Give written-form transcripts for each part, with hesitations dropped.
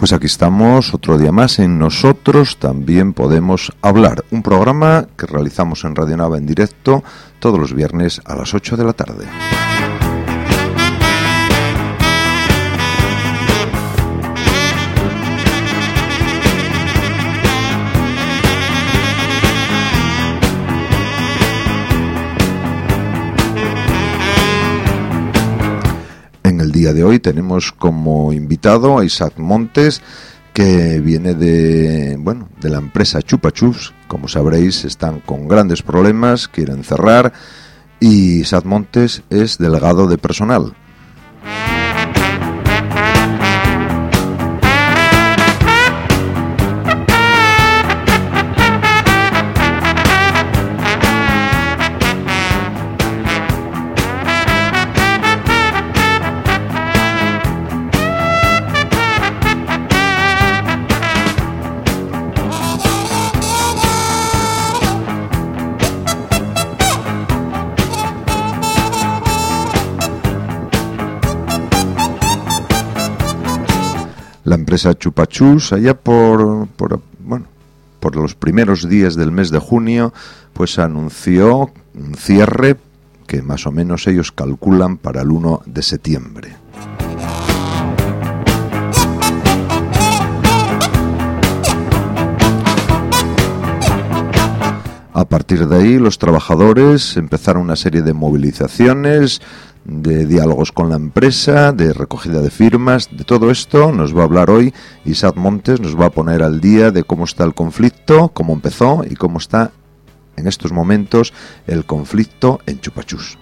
Pues aquí estamos otro día más en Nosotros También Podemos Hablar, un programa que realizamos en Radio Nava en directo todos los viernes a las 8 de la tarde. En el día de hoy tenemos como invitado a Isaac Montes, que viene de la empresa Chupa Chups. Como sabréis, están con grandes problemas, quieren cerrar, y Isaac Montes es delegado de personal. La empresa Chupa Chups, allá por los primeros días del mes de junio, pues anunció un cierre que más o menos ellos calculan para el 1 de septiembre. A partir de ahí, los trabajadores empezaron una serie de movilizaciones, de diálogos con la empresa, de recogida de firmas. De todo esto nos va a hablar hoy Isaac Montes, nos va a poner al día de cómo está el conflicto, cómo empezó y cómo está en estos momentos el conflicto en Chupa Chups.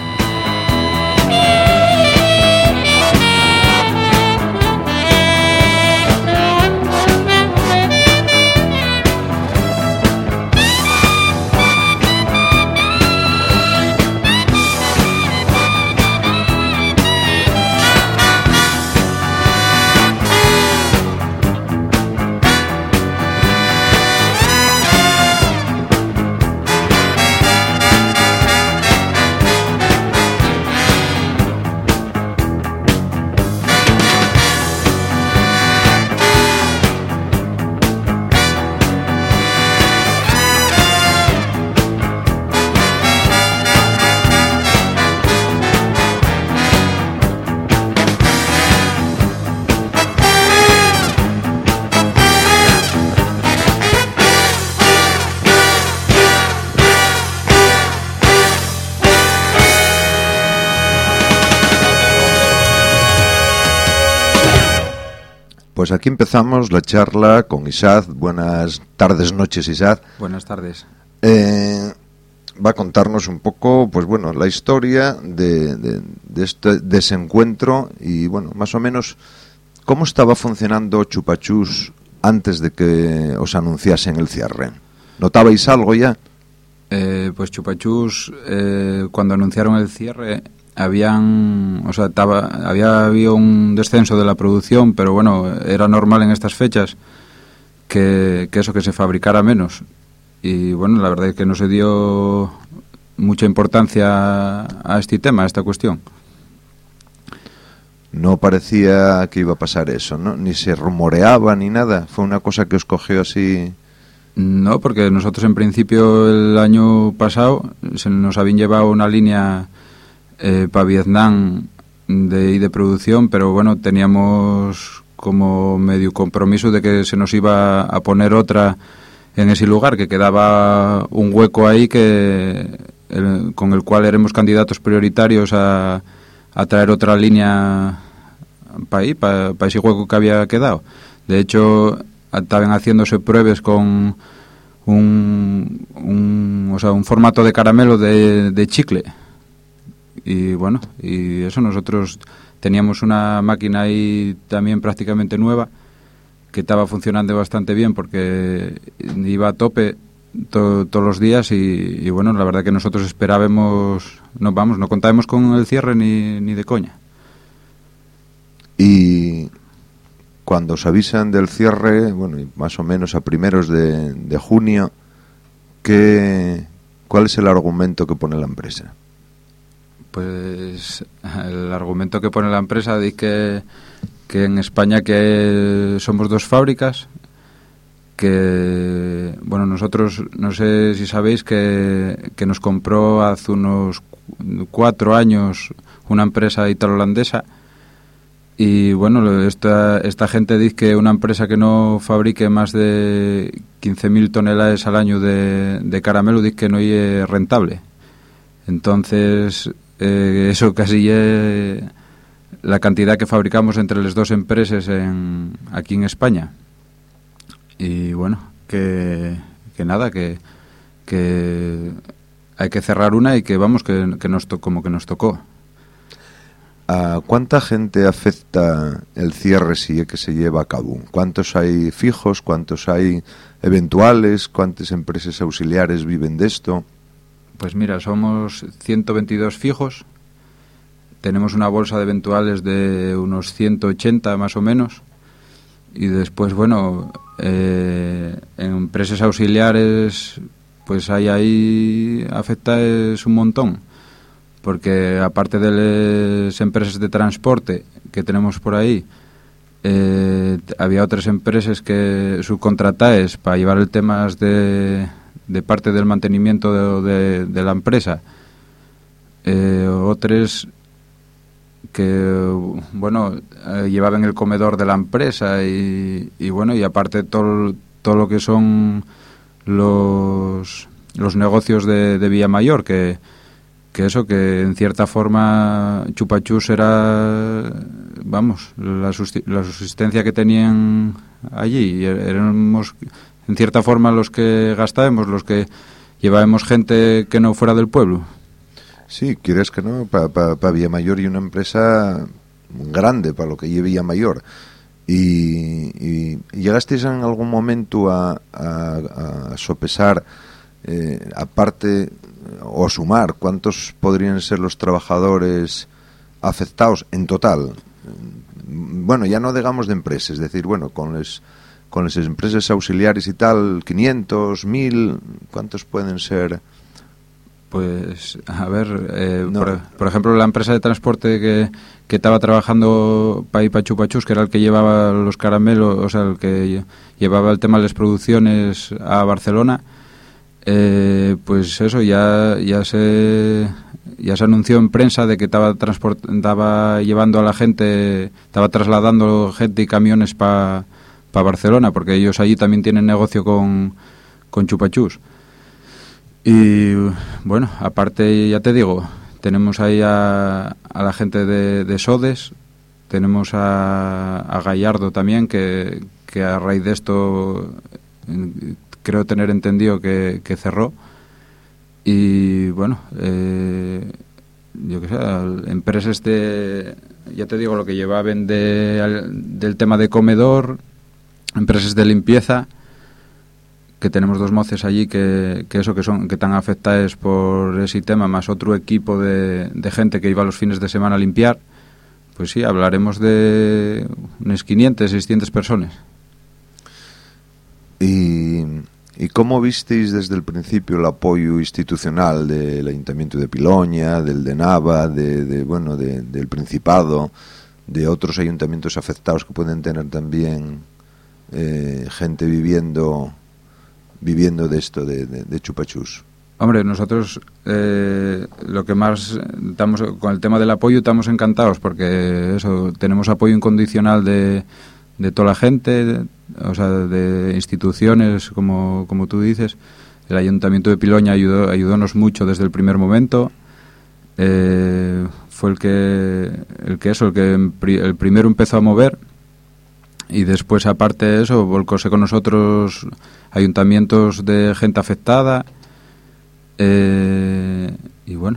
Pues aquí empezamos la charla con Isaac. Buenas tardes, noches, Isaac. Buenas tardes. Va a contarnos un poco, la historia de este desencuentro y, más o menos, cómo estaba funcionando Chupa Chups antes de que os anunciasen el cierre. ¿Notabais algo ya? Pues Chupa Chups, cuando anunciaron el cierre, había habido un descenso de la producción, pero era normal en estas fechas que se fabricara menos. Y la verdad es que no se dio mucha importancia a este tema, a esta cuestión. No parecía que iba a pasar eso, ¿no? Ni se rumoreaba ni nada. Fue una cosa que os cogió así. No, porque nosotros en principio el año pasado se nos habían llevado una línea para Vietnam de producción, pero teníamos como medio compromiso de que se nos iba a poner otra en ese lugar, que quedaba un hueco ahí con el cual éramos candidatos prioritarios a traer otra línea para ahí, para ese hueco que había quedado. De hecho, estaban haciéndose pruebas con un formato de caramelo de chicle. Y y eso, nosotros teníamos una máquina ahí también prácticamente nueva que estaba funcionando bastante bien porque iba a tope todos los días y la verdad que nosotros esperábamos, no contábamos con el cierre ni de coña. Y cuando os avisan del cierre, más o menos a primeros de junio, ¿cuál es el argumento que pone la empresa? Pues el argumento que pone la empresa dice en España que somos 2 fábricas, que, bueno, nosotros, no sé si sabéis que nos compró hace unos 4 años una empresa italo-holandesa, y bueno, esta gente dice que una empresa que no fabrique más de 15.000 toneladas al año de caramelo dice que no es rentable. Entonces, eso casi es la cantidad que fabricamos entre las 2 empresas aquí en España. Y bueno, que nada, que hay que cerrar una y que vamos, como que nos tocó. ¿A cuánta gente afecta el cierre si es que se lleva a cabo? ¿Cuántos hay fijos? ¿Cuántos hay eventuales? ¿Cuántas empresas auxiliares viven de esto? Pues mira, somos 122 fijos. Tenemos una bolsa de eventuales de unos 180 más o menos. Y después, bueno, en empresas auxiliares, pues ahí afecta es un montón. Porque aparte de las empresas de transporte que tenemos por ahí, había otras empresas que subcontratáis para llevar el tema de parte del mantenimiento de la empresa. Otras que, bueno, llevaban el comedor de la empresa y bueno, y aparte todo lo que son los negocios de Villamayor, que eso, que en cierta forma Chupa Chups era, vamos, la subsistencia que tenían allí. Éramos, en cierta forma, los que gastábamos, los que llevábamos gente que no fuera del pueblo. Sí, quieres que no, para Villamayor y una empresa grande para lo que lleva Villamayor. Y llegasteis en algún momento a sopesar, aparte, o sumar cuántos podrían ser los trabajadores afectados en total. Bueno, ya no digamos de empresas, es decir, bueno, con las empresas auxiliares y tal, 500, 1000, ¿cuántos pueden ser? Pues, a ver, por ejemplo, la empresa de transporte que estaba trabajando para Chupa Chups, que era el que llevaba los caramelos, o sea, el que llevaba el tema de las producciones a Barcelona, pues eso, ya se anunció en prensa de que estaba llevando a la gente, estaba trasladando gente y camiones para Barcelona, porque ellos allí también tienen negocio con Chupa Chups. Y bueno, aparte, ya te digo, tenemos ahí a la gente de Sodes, tenemos a Gallardo también, que a raíz de esto creo tener entendido que cerró. Y bueno, yo qué sé, empresas ya te digo, lo que llevaban del tema de comedor, empresas de limpieza, que tenemos 2 moces allí que están afectadas por ese tema, más otro equipo de gente que iba los fines de semana a limpiar. Pues sí, hablaremos de unas 500, 600 personas. ¿Y cómo visteis desde el principio el apoyo institucional del Ayuntamiento de Piloña, del de Nava, del Principado, de otros ayuntamientos afectados que pueden tener también gente viviendo de esto, de Chupa Chups? Hombre, nosotros lo que más estamos con el tema del apoyo, estamos encantados, porque eso, tenemos apoyo incondicional de toda la gente, o sea, de instituciones, como tú dices. El Ayuntamiento de Piloña ayudónos mucho desde el primer momento. Fue el primero empezó a mover, y después, aparte de eso, volcóse con nosotros ayuntamientos de gente afectada. Y bueno,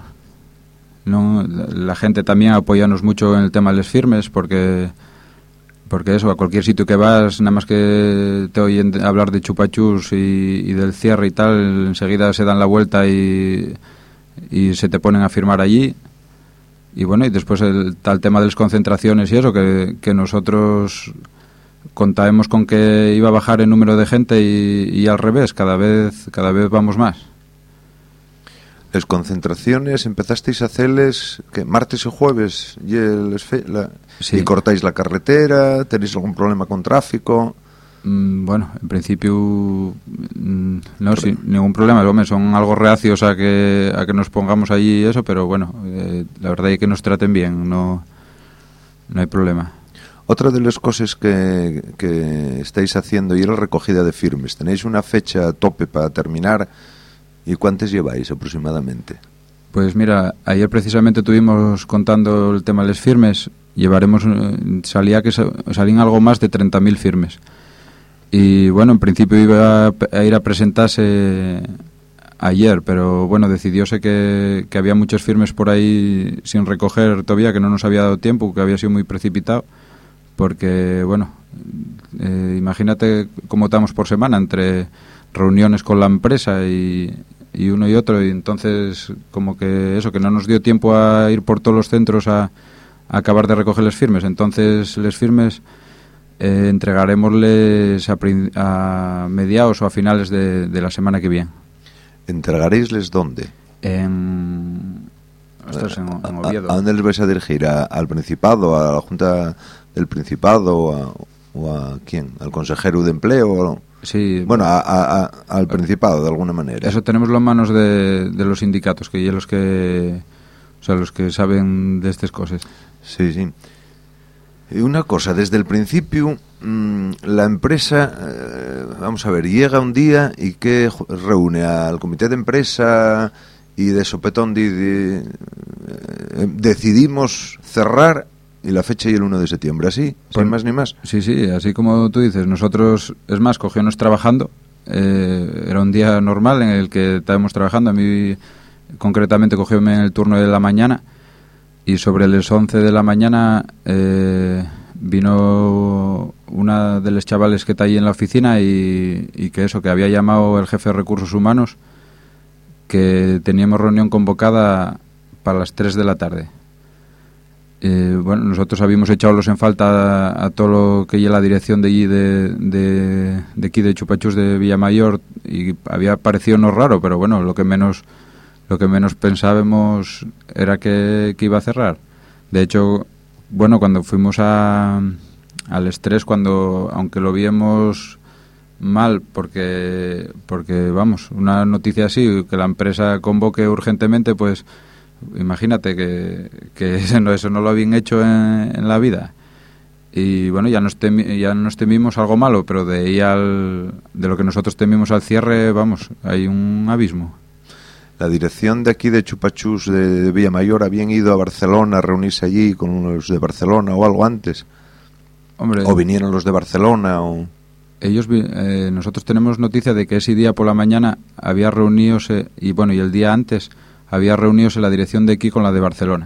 la gente también apoyanos mucho en el tema de las firmes, porque eso, a cualquier sitio que vas, nada más que te oyen hablar de Chupa Chups y del cierre y tal, enseguida se dan la vuelta y se te ponen a firmar allí. Y bueno, y después está el tema de las concentraciones y eso, que nosotros contábamos con que iba a bajar el número de gente y al revés, cada vez vamos más. Las concentraciones empezasteis a hacerles ¿qué? Martes y jueves Sí. y cortáis la carretera, tenéis algún problema con tráfico. Bueno, en principio no, sin ningún problema. Hombre, son algo reacios a que nos pongamos allí y eso, pero bueno, la verdad es que nos traten bien, no hay problema. Otra de las cosas que estáis haciendo y es la recogida de firmes. ¿Tenéis una fecha a tope para terminar? ¿Y cuántas lleváis aproximadamente? Pues mira, ayer precisamente estuvimos contando el tema de las firmes. Llevaremos, salían algo más de 30.000 firmes. Y bueno, en principio iba a ir a presentarse ayer, pero bueno, decidióse que había muchos firmes por ahí sin recoger todavía, que no nos había dado tiempo, que había sido muy precipitado, porque bueno, imagínate cómo estamos por semana entre reuniones con la empresa y uno y otro, y entonces como que eso, que no nos dio tiempo a ir por todos los centros a acabar de recoger las firmes. Entonces les firmes entregaremosles a mediados o a finales de la semana que viene. ¿Entregaréisles dónde? En Oviedo. ¿A dónde les vais a dirigir? ¿Al Principado? ¿A la Junta del Principado? ¿O a quién? ¿Al consejero de empleo? Sí. Bueno, al Principado, de alguna manera. Eso tenemos las manos de los sindicatos, que son los que saben de estas cosas. Sí, sí. Y una cosa, desde el principio, la empresa, vamos a ver, llega un día y que reúne al comité de empresa y de sopetón decidimos cerrar y la fecha y el 1 de septiembre, así, sin más ni más. Sí, sí, así como tú dices, nosotros, es más, cogíamos trabajando, era un día normal en el que estábamos trabajando, a mí concretamente cogióme en el turno de la mañana y sobre las 11 de la mañana vino una de los chavales que está ahí en la oficina y que había llamado el jefe de recursos humanos que teníamos reunión convocada para las 3 de la tarde. Bueno, nosotros habíamos echado en falta a todo lo que lleva la dirección de allí de aquí de Chupachús de Villamayor y había parecido no raro, pero bueno, lo que menos pensábamos era que iba a cerrar. De hecho, bueno, cuando fuimos al estrés, aunque lo vimos mal, porque vamos, una noticia así, que la empresa convoque urgentemente, pues imagínate que eso no lo habían hecho en la vida. Y bueno, ya nos temimos algo malo, pero de lo que nosotros temimos al cierre, vamos, hay un abismo. La dirección de aquí de Chupachús de Villamayor habían ido a Barcelona a reunirse allí con los de Barcelona o algo antes. Hombre, o vinieron los de Barcelona o... Nosotros tenemos noticia de que ese día por la mañana había reunidos y el día antes había reunidos en la dirección de aquí con la de Barcelona.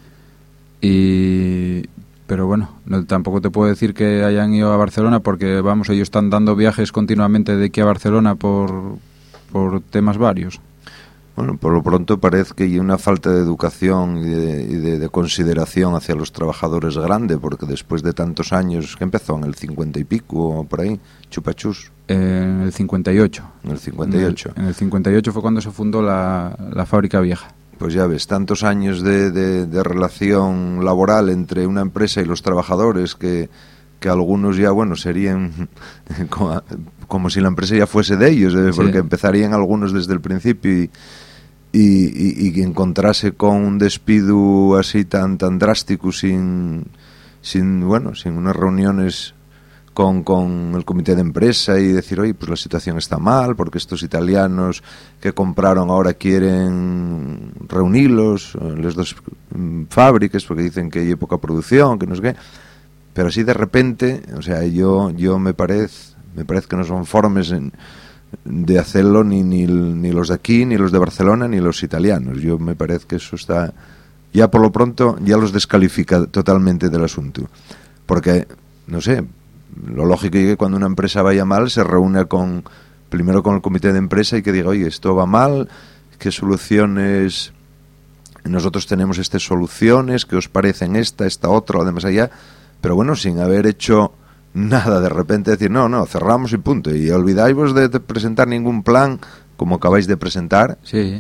Pero bueno, tampoco te puedo decir que hayan ido a Barcelona porque vamos, ellos están dando viajes continuamente de aquí a Barcelona por temas varios. Bueno, por lo pronto parece que hay una falta de educación y de consideración hacia los trabajadores grande, porque después de tantos años, que empezó en el 50 y pico o por ahí, Chupachús. En el 58. En el 58. En el 58 fue cuando se fundó la fábrica vieja. Pues ya ves, tantos años de relación laboral entre una empresa y los trabajadores que algunos ya, bueno, serían como si la empresa ya fuese de ellos, porque empezarían algunos desde el principio y encontrarse con un despido así tan drástico sin unas reuniones con el comité de empresa y decir, oye, pues la situación está mal porque estos italianos que compraron ahora quieren reunirlos, las dos fábricas, porque dicen que hay poca producción, que no sé qué. Pero así de repente, o sea, yo me parece que no son formas de hacerlo ni los de aquí, ni los de Barcelona, ni los italianos. Yo me parece que eso está, ya por lo pronto, ya los descalifica totalmente del asunto. Porque, no sé, lo lógico es que cuando una empresa vaya mal se reúna primero con el comité de empresa y que diga, oye, esto va mal, ¿qué soluciones? Nosotros tenemos estas soluciones, ¿qué os parecen esta otra, o demás allá? Pero bueno, sin haber hecho nada, de repente decir, no, cerramos y punto. Y olvidáis de presentar ningún plan, como acabáis de presentar, sí,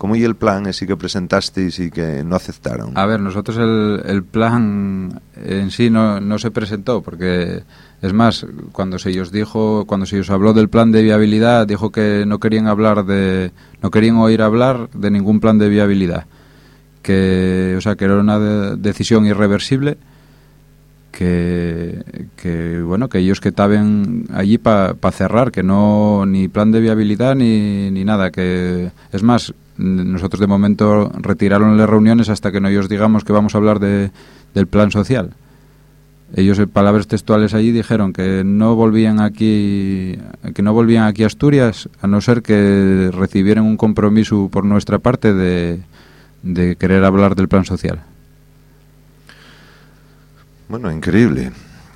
¿Cómo y el plan ese que presentasteis y que no aceptaron? A ver, nosotros el plan en sí no se presentó, porque es más, cuando se os habló del plan de viabilidad, dijo que no querían oír hablar de ningún plan de viabilidad, que era una decisión irreversible, que bueno, que ellos que estaban allí para cerrar, que no ni plan de viabilidad ni nada, que es más, nosotros de momento retiraron las reuniones hasta que no ellos digamos que vamos a hablar del plan social. Ellos, en palabras textuales allí, dijeron que no volvían aquí a Asturias a no ser que recibieran un compromiso por nuestra parte de querer hablar del plan social. Bueno, increíble.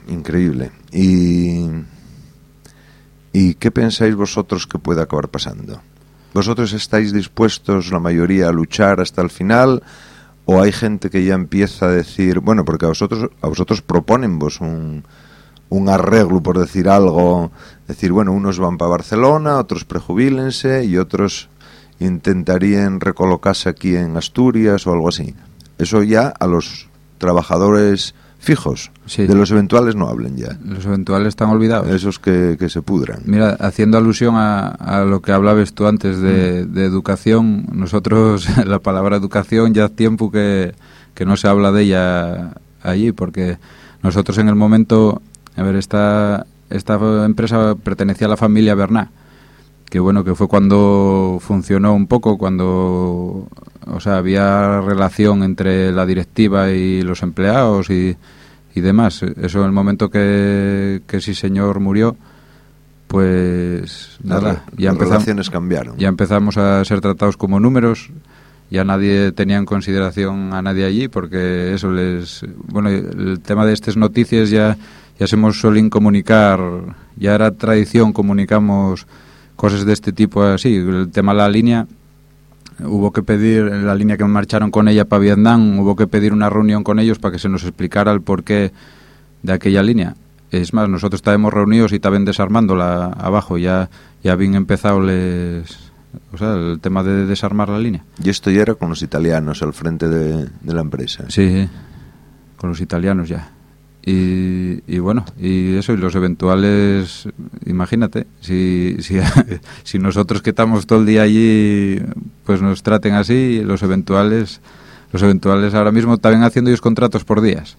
¿Y qué pensáis vosotros que puede acabar pasando? ¿Vosotros estáis dispuestos, la mayoría, a luchar hasta el final? ¿O hay gente que ya empieza a decir, bueno, porque a vosotros proponen vos un arreglo, por decir algo, decir, bueno, unos van para Barcelona, otros prejubílense y otros intentarían recolocarse aquí en Asturias o algo así? Eso ya a los trabajadores fijos. Sí. De los eventuales no hablen ya. Los eventuales están olvidados. Esos que se pudran. Mira, haciendo alusión a lo que hablabas tú antes de educación, nosotros la palabra educación ya hace tiempo que no se habla de ella allí, porque nosotros en el momento, a ver, esta empresa pertenecía a la familia Bernat, que bueno, que fue cuando funcionó un poco, cuando había relación entre la directiva y los empleados y demás. Eso en el momento que sí señor murió, pues nada, las relaciones cambiaron. Ya empezamos a ser tratados como números, ya nadie tenía en consideración a nadie allí, porque eso el tema de estas noticias ya se hemos solín comunicar, ya era tradición, comunicamos cosas de este tipo así. El tema de la línea, hubo que pedir, la línea que marcharon con ella para Vietnam, hubo que pedir una reunión con ellos para que se nos explicara el porqué de aquella línea. Es más, nosotros estábamos reunidos y estaban desarmándola abajo, ya habían empezado el tema de desarmar la línea. Y esto ya era con los italianos al frente de la empresa. Sí, con los italianos ya. Y bueno, y eso, y los eventuales, imagínate, si nosotros que estamos todo el día allí, pues nos traten así, los eventuales ahora mismo están haciendo ellos contratos por días.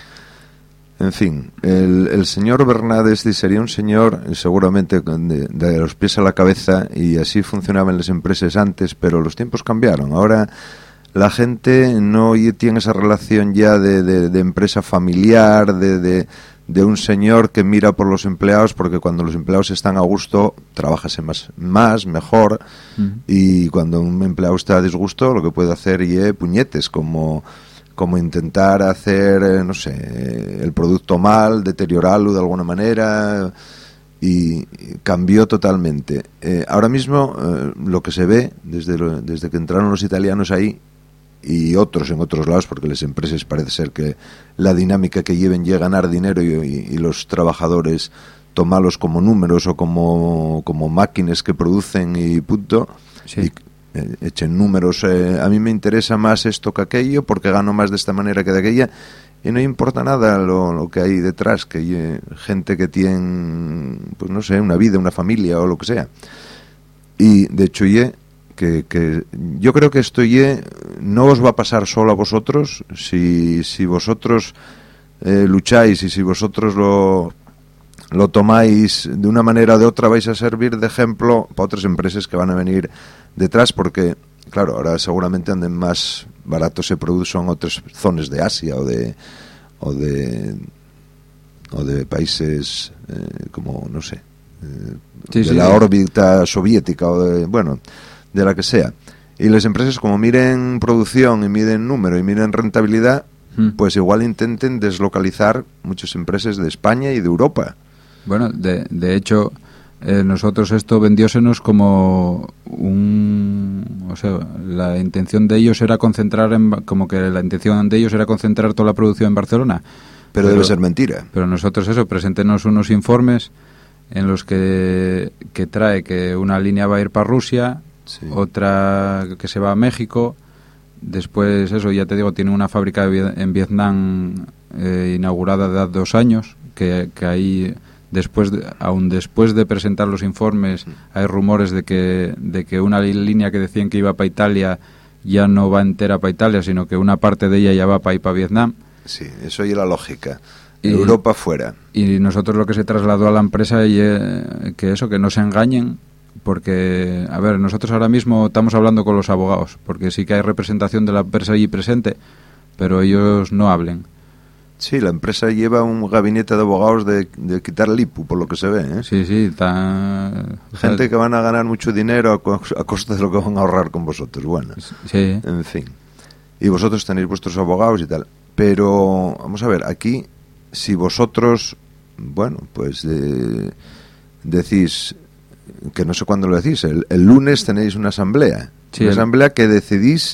En fin, el señor Bernades sería un señor seguramente de los pies a la cabeza, y así funcionaban las empresas antes, pero los tiempos cambiaron. Ahora la gente no tiene esa relación ya de empresa familiar, de un señor que mira por los empleados, porque cuando los empleados están a gusto, trabajase más mejor, y cuando un empleado está a disgusto, lo que puede hacer es puñetes, como intentar hacer, no sé, el producto mal, deteriorarlo de alguna manera, y cambió totalmente. Ahora mismo lo que se ve desde que entraron los italianos ahí, y otros en otros lados, porque las empresas parece ser que la dinámica que lleven es ganar dinero y los trabajadores tomarlos como números o como máquinas que producen y punto. Sí. Y echen números. A mí me interesa más esto que aquello, porque gano más de esta manera que de aquella, y no importa nada lo que hay detrás, que hay gente que tiene, pues no sé, una vida, una familia o lo que sea. Y de hecho que yo creo que esto no os va a pasar solo a vosotros. Si vosotros lucháis, y si vosotros lo tomáis de una manera o de otra, vais a servir de ejemplo para otras empresas que van a venir detrás, porque claro, ahora seguramente anden más baratos se producen en otras zonas de Asia o de países como, no sé, de la órbita soviética o de la que sea. Y las empresas, como miren producción y miden número y miren rentabilidad, pues igual intenten deslocalizar muchas empresas de España y de Europa. Bueno, de hecho, nosotros esto vendiósenos como la intención de ellos era concentrar toda la producción en Barcelona. Pero debe ser mentira. Pero nosotros preséntenos unos informes en los que trae que una línea va a ir para Rusia, Sí. otra que se va a México. Después, eso, ya te digo, tiene una fábrica en Vietnam inaugurada de hace 2 años, que ahí, aún después de presentar los informes, hay rumores de que una línea que decían que iba para Italia ya no va entera para Italia, sino que una parte de ella ya va para ir para Vietnam. Sí, eso y la lógica. Europa fuera. Y nosotros lo que se trasladó a la empresa y que no se engañen, porque, a ver, nosotros ahora mismo estamos hablando con los abogados, porque sí que hay representación de la empresa allí presente, pero ellos no hablen. Sí, la empresa lleva un gabinete de abogados de quitar el IPU, por lo que se ve, ¿eh? Sí, gente que van a ganar mucho dinero a costa de lo que van a ahorrar con vosotros. Bueno, sí. En fin. Y vosotros tenéis vuestros abogados y tal. Pero, vamos a ver, aquí, si vosotros, bueno, pues decís, que no sé cuándo lo decís, el lunes tenéis una asamblea. Sí, una asamblea que decidís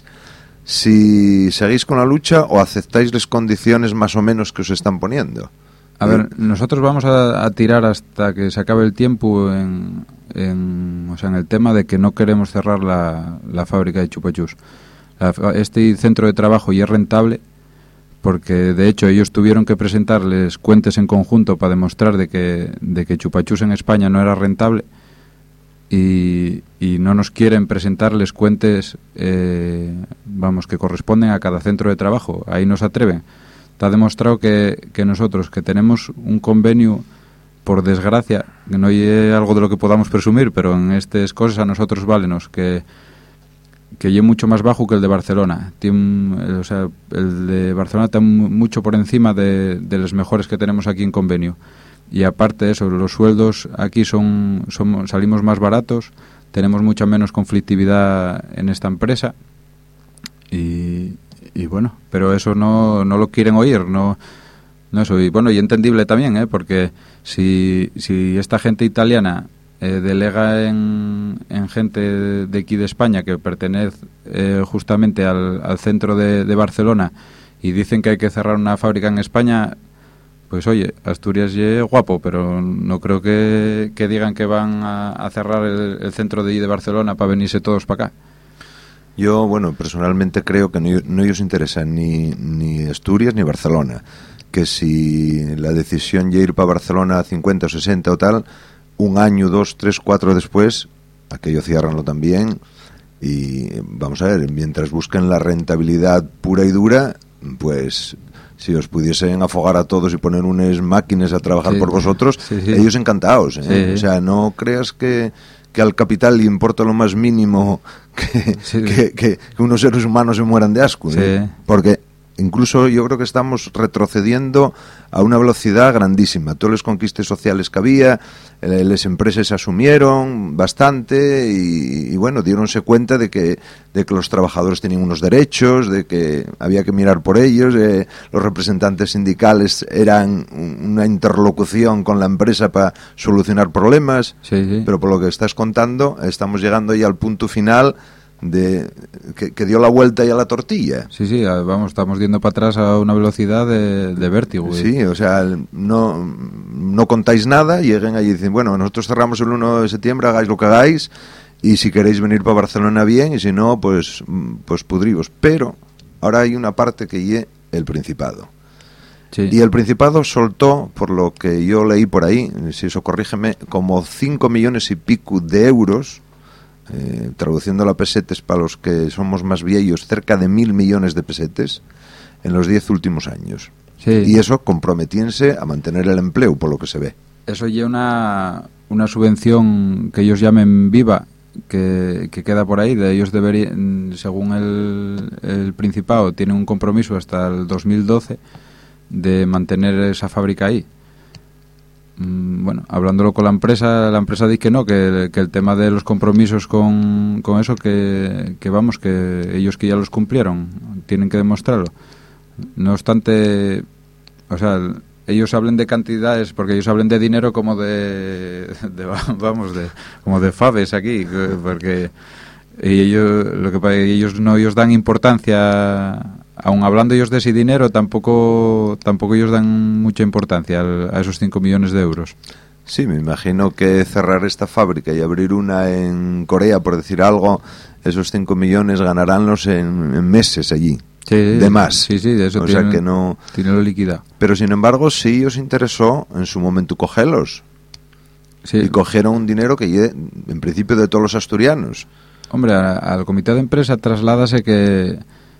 si seguís con la lucha o aceptáis las condiciones más o menos que os están poniendo. A ver, nosotros vamos a tirar hasta que se acabe el tiempo en el tema de que no queremos cerrar la fábrica de chupachus. Este centro de trabajo ya es rentable, porque de hecho ellos tuvieron que presentarles cuentas en conjunto para demostrar de que chupachus en España no era rentable, y no nos quieren presentarles cuentas que corresponden a cada centro de trabajo. Ahí no se atreven. Está demostrado que nosotros, que tenemos un convenio, por desgracia, que no hay algo de lo que podamos presumir, pero en estas cosas a nosotros válenos, que es mucho más bajo que el de Barcelona. El de Barcelona está mucho por encima de los mejores que tenemos aquí en convenio. Y aparte de eso, los sueldos aquí salimos más baratos, tenemos mucha menos conflictividad en esta empresa, y bueno, pero eso no lo quieren oír, no eso. Y bueno, y entendible también, porque si esta gente italiana delega en gente de aquí de España que pertenece justamente al centro de Barcelona, y dicen que hay que cerrar una fábrica en España, pues oye, Asturias es guapo, pero no creo que digan que van a cerrar el centro de Barcelona para venirse todos para acá. Yo, bueno, personalmente creo que no os interesa ni Asturias ni Barcelona. Que si la decisión de ir para Barcelona a 50 o 60 o tal, 1 año, 2, 3, 4 después, aquello ciérranlo también. Y vamos a ver, mientras busquen la rentabilidad pura y dura, pues si os pudiesen afogar a todos y poner unas máquinas a trabajar por vosotros, ellos encantados, ¿eh? O sea, no creas que al capital le importa lo más mínimo que unos seres humanos se mueran de asco, ¿eh? Porque incluso yo creo que estamos retrocediendo a una velocidad grandísima. Todas las conquistas sociales que había, las empresas asumieron bastante y bueno, diéronse cuenta de que los trabajadores tenían unos derechos, de que había que mirar por ellos, los representantes sindicales eran una interlocución con la empresa para solucionar problemas, pero por lo que estás contando, estamos llegando ya al punto final que dio la vuelta ya a la tortilla. Sí, vamos, estamos yendo para atrás a una velocidad de vértigo. Sí, o sea, no contáis nada, lleguen allí y dicen, bueno, nosotros cerramos el 1 de septiembre, hagáis lo que hagáis, y si queréis venir para Barcelona bien, y si no, pues pudríos. Pero ahora hay una parte que es el Principado. Sí. Y el Principado soltó, por lo que yo leí por ahí, si eso corrígeme, como 5 millones y pico de euros, traduciendo a pesetes para los que somos más viejos, cerca de 1.000 millones de pesetes en los 10 últimos años. Sí. Y eso comprometiéndose a mantener el empleo, por lo que se ve. Eso ya una subvención que ellos llamen viva, que queda por ahí. De ellos deberían, según el Principado, tienen un compromiso hasta el 2012 de mantener esa fábrica ahí. Bueno, hablándolo con la empresa dice que no, que el tema de los compromisos con eso, que vamos, que ellos que ya los cumplieron, tienen que demostrarlo. No obstante, o sea, ellos hablen de cantidades, porque ellos hablen de dinero como como de faves aquí, porque ellos no dan importancia. Aun hablando ellos de ese dinero, tampoco ellos dan mucha importancia a esos 5 millones de euros. Sí, me imagino que cerrar esta fábrica y abrir una en Corea, por decir algo, esos 5 millones ganaránlos en meses allí. Sí, de más. Sí, de eso o tiene, sea que no... tiene lo liquida. Pero sin embargo, sí os interesó en su momento cogerlos. Sí. Y cogieron un dinero que en principio de todos los asturianos. Hombre, al comité de empresa trasládase que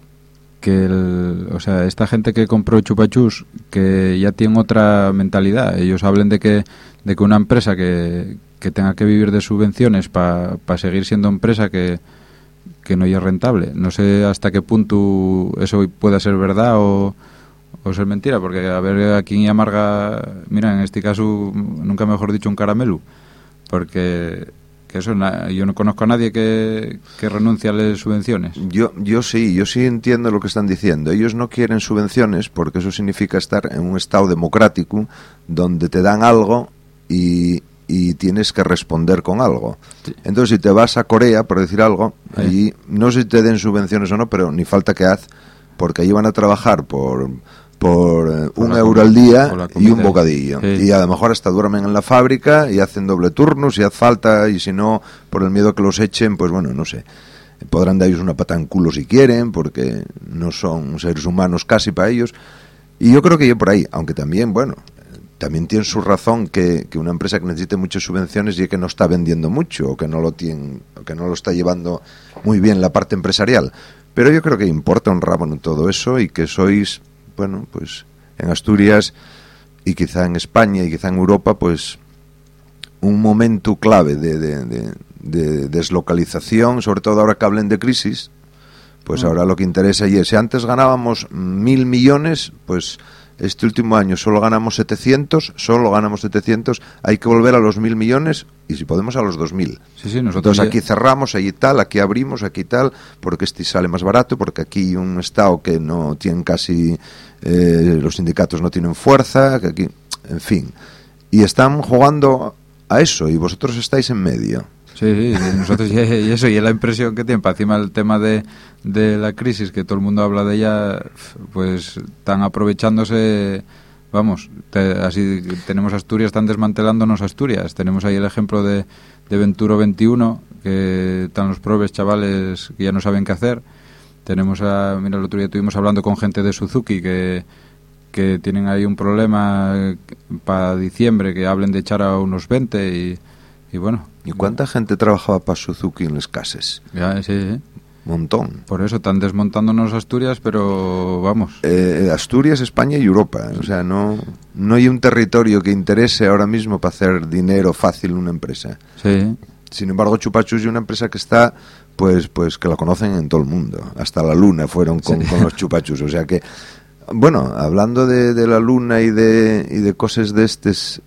o sea, esta gente que compró Chupa Chups, que ya tiene otra mentalidad. Ellos hablan de que una empresa que tenga que vivir de subvenciones para seguir siendo empresa que no es rentable. No sé hasta qué punto eso pueda ser verdad o ser mentira, porque a ver a quién amarga, mira, en este caso, nunca mejor dicho, un caramelo, porque eso yo no conozco a nadie que renuncie a las subvenciones. Yo sí entiendo lo que están diciendo. Ellos no quieren subvenciones porque eso significa estar en un estado democrático donde te dan algo y tienes que responder con algo. Sí. Entonces, si te vas a Corea, por decir algo, allí no sé si te den subvenciones o no, pero ni falta que haz, porque allí van a trabajar por €1 al día y un bocadillo. Sí. Y a lo mejor hasta duermen en la fábrica y hacen doble turno si hace falta, y si no, por el miedo que los echen, pues bueno, no sé. Podrán darles una pata en culo si quieren, porque no son seres humanos casi para ellos. Y yo creo que yo por ahí, aunque también, bueno, también tiene su razón que una empresa que necesite muchas subvenciones y que no está vendiendo mucho, o que no lo tiene, o que no lo está llevando muy bien la parte empresarial. Pero yo creo que importa un rábano todo eso, y que sois, bueno, pues en Asturias y quizá en España y quizá en Europa, pues un momento clave de deslocalización, sobre todo ahora que hablen de crisis. Pues ahora lo que interesa, y si antes ganábamos 1.000 millones, pues este último año solo ganamos 700, hay que volver a los 1.000 millones, y si podemos a los 2.000. Sí, entonces aquí cerramos, allí tal, aquí abrimos, aquí tal, porque este sale más barato, porque aquí hay un estado que no tienen casi, los sindicatos no tienen fuerza, que aquí, en fin. Y están jugando a eso, y vosotros estáis en medio. Sí, nosotros y eso, y es la impresión que tienen, para encima del tema de la crisis, que todo el mundo habla de ella, pues están aprovechándose, vamos, así tenemos Asturias, están desmantelándonos Asturias. Tenemos ahí el ejemplo de Venturo 21, que están los probes chavales que ya no saben qué hacer. Tenemos mira, el otro día estuvimos hablando con gente de Suzuki que tienen ahí un problema para diciembre, que hablen de echar a unos 20 y bueno. ¿Y cuánta gente trabajaba para Suzuki en las casas? Ya, sí. Montón. Por eso están desmontándonos Asturias, pero vamos. Asturias, España y Europa. O sea, no hay un territorio que interese ahora mismo para hacer dinero fácil en una empresa. Sí. Sin embargo, Chupa Chups es una empresa que está, pues que la conocen en todo el mundo. Hasta la Luna fueron con los Chupa Chups. O sea que, bueno, hablando de la Luna y de cosas de estos,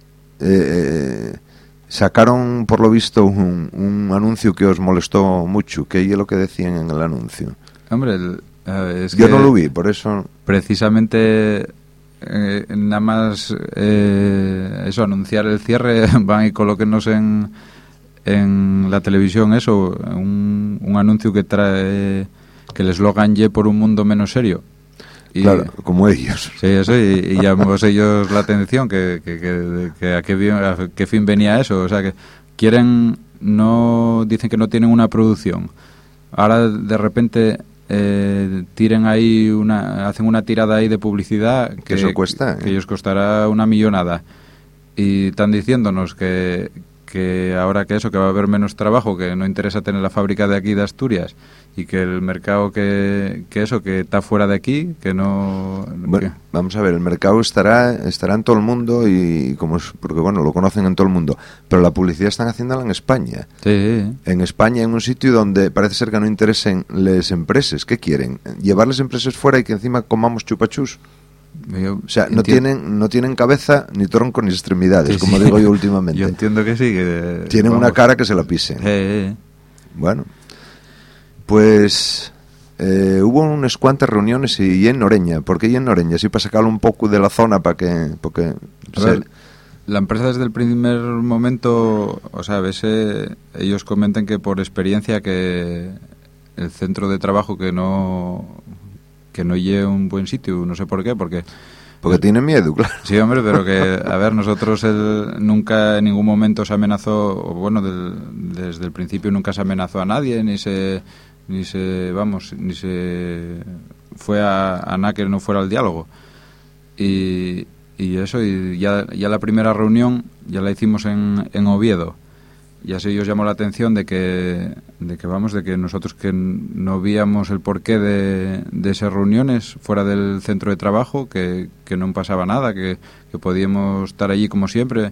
sacaron, por lo visto, un anuncio que os molestó mucho. ¿Qué es lo que decían en el anuncio? Hombre, yo no lo vi, por eso... Precisamente, nada más eso, anunciar el cierre, van y colóquenos en la televisión eso, un anuncio que trae, que el eslogan "Ye por un mundo menos serio". Y, claro, como ellos. Sí, eso, y llamamos ellos la atención que a qué fin venía eso. O sea, que dicen que no tienen una producción. Ahora de repente tiren ahí hacen una tirada ahí de publicidad que eso cuesta, que ellos costará una millonada, y están diciéndonos que ahora que va a haber menos trabajo, que no interesa tener la fábrica de aquí de Asturias, y que el mercado que está fuera de aquí, que no... Bueno, vamos a ver, el mercado estará en todo el mundo, y porque bueno, lo conocen en todo el mundo, pero la publicidad están haciéndola en España. Sí. En España, en un sitio donde parece ser que no interesen las empresas. ¿Qué quieren? ¿Llevar las empresas fuera y que encima comamos Chupa Chups? O sea, no tienen cabeza, ni tronco, ni extremidades, como digo yo últimamente. Yo entiendo que sí. Tienen una cara que se la pisen. Bueno, pues hubo unas cuantas reuniones y en Noreña. ¿Por qué en Noreña? Sí, para sacarlo un poco de la zona, porque la empresa desde el primer momento, o sea, a veces ellos comentan que por experiencia que el centro de trabajo que no lleve un buen sitio, no sé por qué, porque Porque tiene miedo, claro. Sí, hombre, pero que, a ver, nosotros nunca en ningún momento se amenazó, o bueno, desde el principio nunca se amenazó a nadie, ni se fue a nada que no fuera al diálogo. Y eso, y ya la primera reunión ya la hicimos en Oviedo. Y así os llamó la atención de que nosotros que no víamos el porqué de esas reuniones fuera del centro de trabajo, que no pasaba nada, que podíamos estar allí como siempre.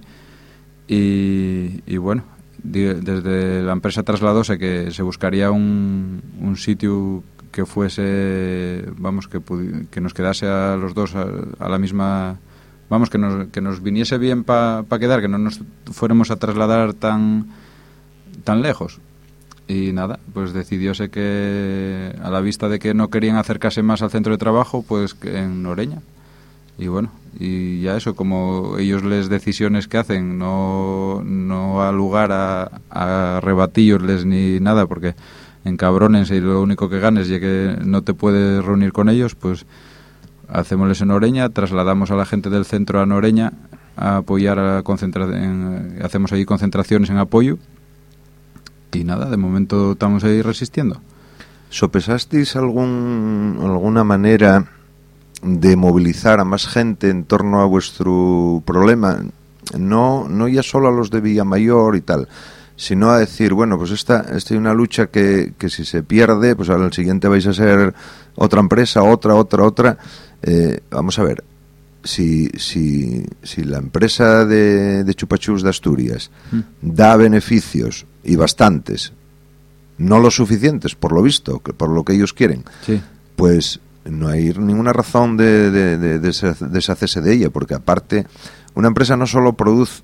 Y bueno, desde la empresa trasladóse que se buscaría un sitio que fuese, vamos, que nos quedase a los dos a la misma, vamos, que nos viniese bien para quedar, que no nos fuéramos a trasladar tan lejos. Y nada, pues decidióse que, a la vista de que no querían acercarse más al centro de trabajo, pues que en Noreña. Y bueno, y ya eso, como ellos les decisiones que hacen no ha lugar a rebatillos ni nada, porque encabrónense y lo único que ganes y que no te puedes reunir con ellos, pues hacémosles en Noreña, trasladamos a la gente del centro a Noreña a apoyar a hacemos allí concentraciones en apoyo. Y nada, de momento estamos ahí resistiendo. ¿Sopesasteis alguna manera de movilizar a más gente en torno a vuestro problema? No ya solo a los de Villamayor y tal, sino a decir, bueno, pues esta es una lucha que si se pierde, pues al siguiente vais a ser otra empresa, otra. Vamos a ver, si la empresa de chupachus de Asturias da beneficios, y bastantes, no los suficientes, por lo visto, por lo que ellos quieren, sí, pues no hay ninguna razón de deshacerse de ella, porque aparte, una empresa no solo produce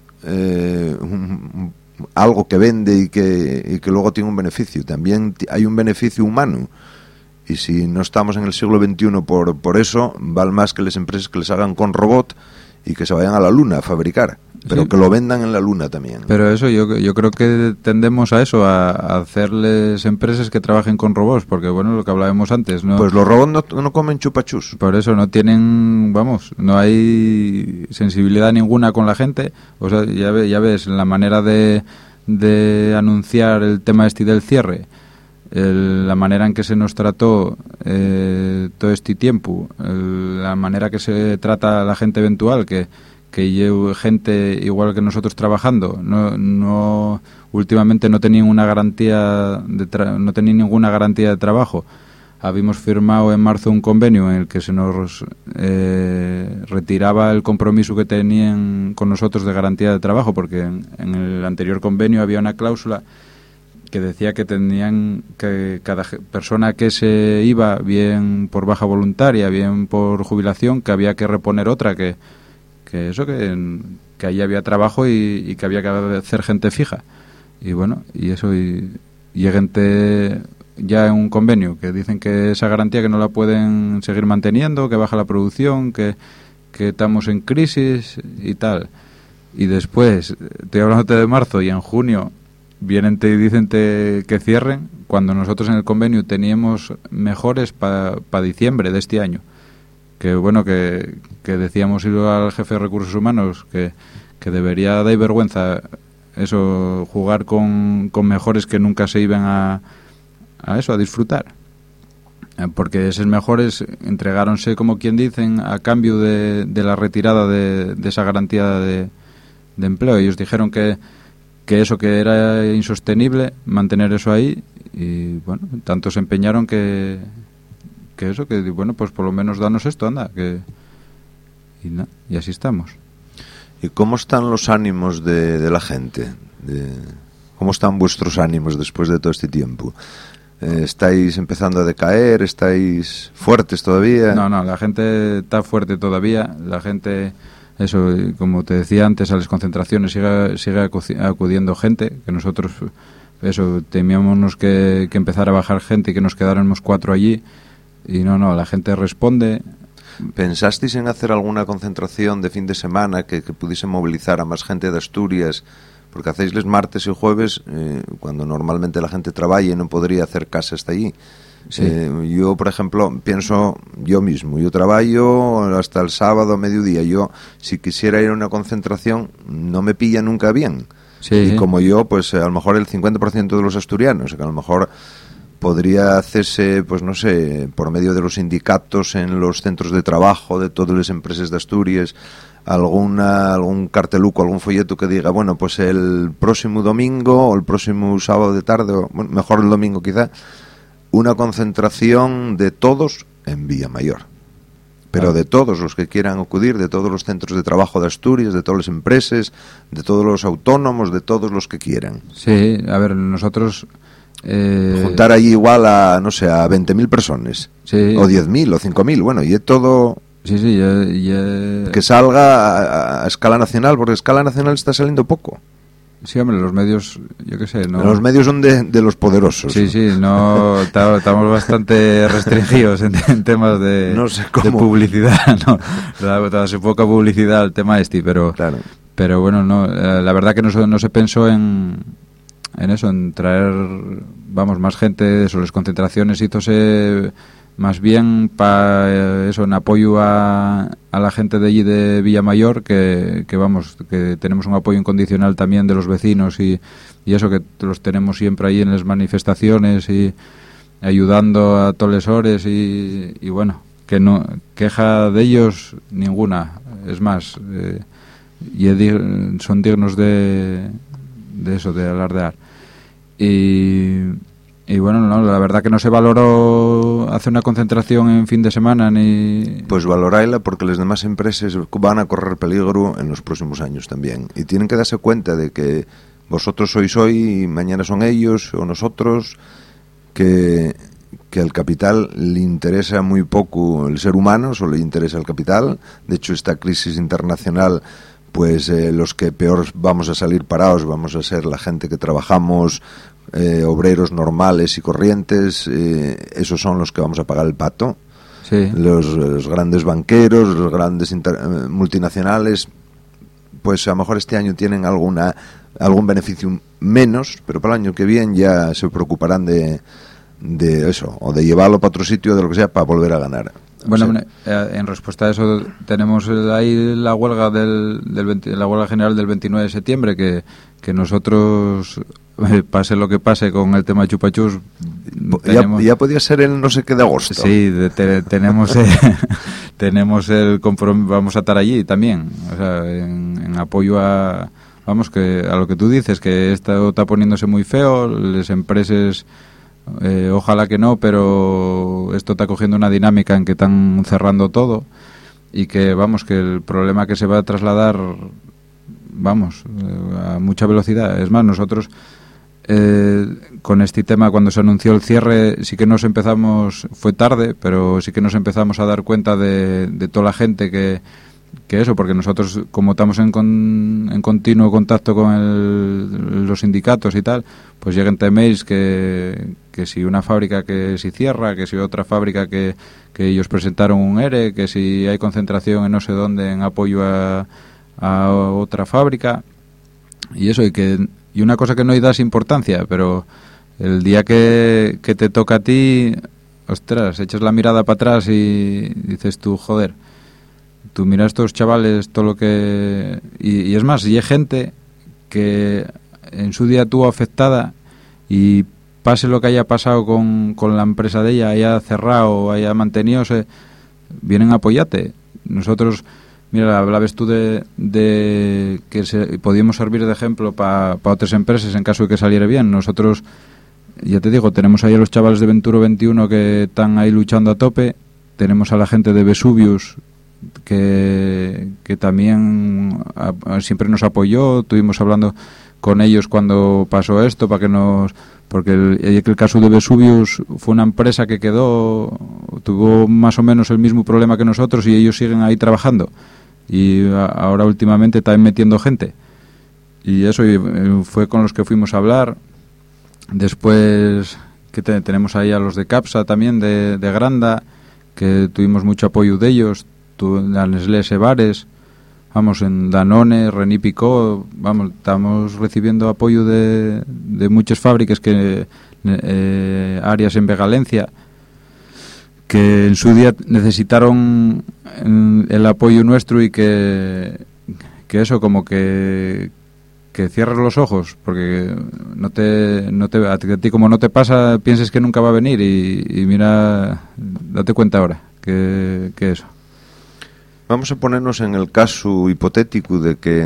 algo que vende y que luego tiene un beneficio, también hay un beneficio humano. Y si no estamos en el siglo XXI por eso, vale más que las empresas que les hagan con robot y que se vayan a la luna a fabricar, pero sí, que lo vendan en la luna también. Pero eso, yo creo que tendemos a eso, a hacerles empresas que trabajen con robots, porque bueno, lo que hablábamos antes, ¿no? Pues los robots no comen chupachus. Por eso no tienen, vamos, no hay sensibilidad ninguna con la gente. O sea, ya ves, la manera de anunciar el tema del cierre, la manera en que se nos trató todo este tiempo, la manera que se trata a la gente eventual, que lleve gente igual que nosotros trabajando, no últimamente no tenían una garantía no tenían ninguna garantía de trabajo. Habíamos firmado en marzo un convenio en el que se nos retiraba el compromiso que tenían con nosotros de garantía de trabajo, porque en el anterior convenio había una cláusula que decía que tenían que cada persona que se iba, bien por baja voluntaria, bien por jubilación, que había que reponer otra, que ahí había trabajo y que había que hacer gente fija. Y bueno, y eso, y gente ya en un convenio que dicen que esa garantía que no la pueden seguir manteniendo, que baja la producción, que estamos en crisis y tal. Y después, estoy hablando de marzo, y en junio vienen y dicen que cierren, cuando nosotros en el convenio teníamos mejores para diciembre de este año. Que bueno, que decíamos ir al jefe de recursos humanos que debería dar vergüenza eso, jugar con mejores que nunca se iban a disfrutar, porque esos mejores entregáronse, como quien dicen, a cambio de la retirada de esa garantía de empleo. Ellos dijeron que eso, que era insostenible mantener eso ahí, y bueno, tanto se empeñaron que eso, que bueno, pues por lo menos danos esto, anda, y así estamos. ¿Y cómo están los ánimos de la gente? ¿Cómo están vuestros ánimos después de todo este tiempo? ¿Estáis empezando a decaer? ¿Estáis fuertes todavía? No, la gente está fuerte todavía. La gente, eso, como te decía antes, a las concentraciones sigue acudiendo gente, que nosotros, eso, temíamos que empezara a bajar gente y que nos quedáramos 4 allí. Y no, la gente responde. ¿Pensasteis en hacer alguna concentración de fin de semana que pudiese movilizar a más gente de Asturias? Porque hacéisles martes y jueves, cuando normalmente la gente trabaja y no podría acercarse hasta allí. Sí. Yo, por ejemplo, pienso yo mismo, yo trabajo hasta el sábado a mediodía. Yo, si quisiera ir a una concentración, no me pilla nunca bien. Sí. Y como yo, pues a lo mejor el 50% de los asturianos, que a lo mejor podría hacerse, pues no sé, por medio de los sindicatos en los centros de trabajo de todas las empresas de Asturias, algún carteluco, algún folleto que diga, bueno, pues el próximo domingo o el próximo sábado de tarde, o bueno, mejor el domingo quizá, una concentración de todos en Villamayor. Pero de todos los que quieran acudir, de todos los centros de trabajo de Asturias, de todas las empresas, de todos los autónomos, de todos los que quieran. Sí, a ver, nosotros... juntar allí igual a, no sé, a 20.000 personas. Sí. O 10.000 o 5.000, bueno, y todo... Sí, ya... Que salga a escala nacional, porque a escala nacional está saliendo poco. Sí, hombre, los medios, yo qué sé, ¿no? Los medios son de los poderosos. Sí, sí, no, estamos bastante restringidos en temas de, no sé cómo. De publicidad, ¿no? Hace poca publicidad al tema pero, claro. Pero bueno, no, la verdad que no se pensó en eso, en traer, vamos, más gente, eso, las concentraciones hízose más bien para eso, en apoyo a la gente de allí de Villamayor, que vamos, que tenemos un apoyo incondicional también de los vecinos y eso, que los tenemos siempre ahí en las manifestaciones y ayudando a todos los hores y bueno, que no queja de ellos ninguna, es más, son dignos de eso, de alardear. Y bueno, no, la verdad que no se valoró hacer una concentración en fin de semana ni... Pues valoráisla porque las demás empresas van a correr peligro en los próximos años también. Y tienen que darse cuenta de que vosotros sois hoy y mañana son ellos o nosotros, que al capital le interesa muy poco el ser humano, solo le interesa el capital. De hecho, esta crisis internacional, pues los que peor vamos a salir parados vamos a ser la gente que trabajamos, obreros normales y corrientes, esos son los que vamos a pagar el pato. Sí. Los grandes banqueros, los grandes multinacionales, pues a lo mejor este año tienen algún beneficio menos, pero para el año que viene ya se preocuparán de eso, o de llevarlo para otro sitio, de lo que sea, para volver a ganar. Bueno, o sea, en respuesta a eso tenemos ahí la huelga la huelga general del 29 de septiembre, que nosotros, pase lo que pase con el tema chupachus, ya podía ser el no sé qué de agosto. Sí, tenemos el compromiso, vamos a estar allí también, o sea, en apoyo a, vamos, que a lo que tú dices, que esto está poniéndose muy feo, las empresas... ojalá que no, pero esto está cogiendo una dinámica en que están cerrando todo y que, vamos, que el problema que se va a trasladar, vamos, a mucha velocidad. Es más, nosotros con este tema, cuando se anunció el cierre, sí que fue tarde, pero sí que nos empezamos a dar cuenta de toda la gente que eso, porque nosotros, como estamos en continuo contacto con los sindicatos y tal, pues llegan emails que si una fábrica que si cierra, que si otra fábrica que ellos presentaron un ERE, que si hay concentración en no sé dónde en apoyo a otra fábrica, y eso, y una cosa que no das importancia, pero el día que te toca a ti, ostras, echas la mirada para atrás y dices tú, joder, tú miras a estos chavales, todo lo que... Y es más, y hay gente que en su día tuvo afectada y pase lo que haya pasado con la empresa de ella, haya cerrado, haya mantenido, vienen a apoyarte. Nosotros, mira, hablabas tú de que podíamos servir de ejemplo para otras empresas en caso de que saliera bien. Nosotros, ya te digo, tenemos ahí a los chavales de Venturo 21 que están ahí luchando a tope, tenemos a la gente de Vesuvius que también siempre nos apoyó, estuvimos hablando con ellos cuando pasó esto para que porque el caso de Vesuvius fue una empresa que tuvo más o menos el mismo problema que nosotros y ellos siguen ahí trabajando y ahora últimamente están metiendo gente y eso fue con los que fuimos a hablar. Después que tenemos ahí a los de Capsa también de Granda, que tuvimos mucho apoyo de ellos, a Nestlé Sebares, vamos, en Danone, René Picot, vamos, estamos recibiendo apoyo de muchas fábricas áreas en Vegalencia que en su día necesitaron el apoyo nuestro y que eso como que cierres los ojos, porque a ti como no te pasa, pienses que nunca va a venir y mira, date cuenta ahora que eso. Vamos a ponernos en el caso hipotético de que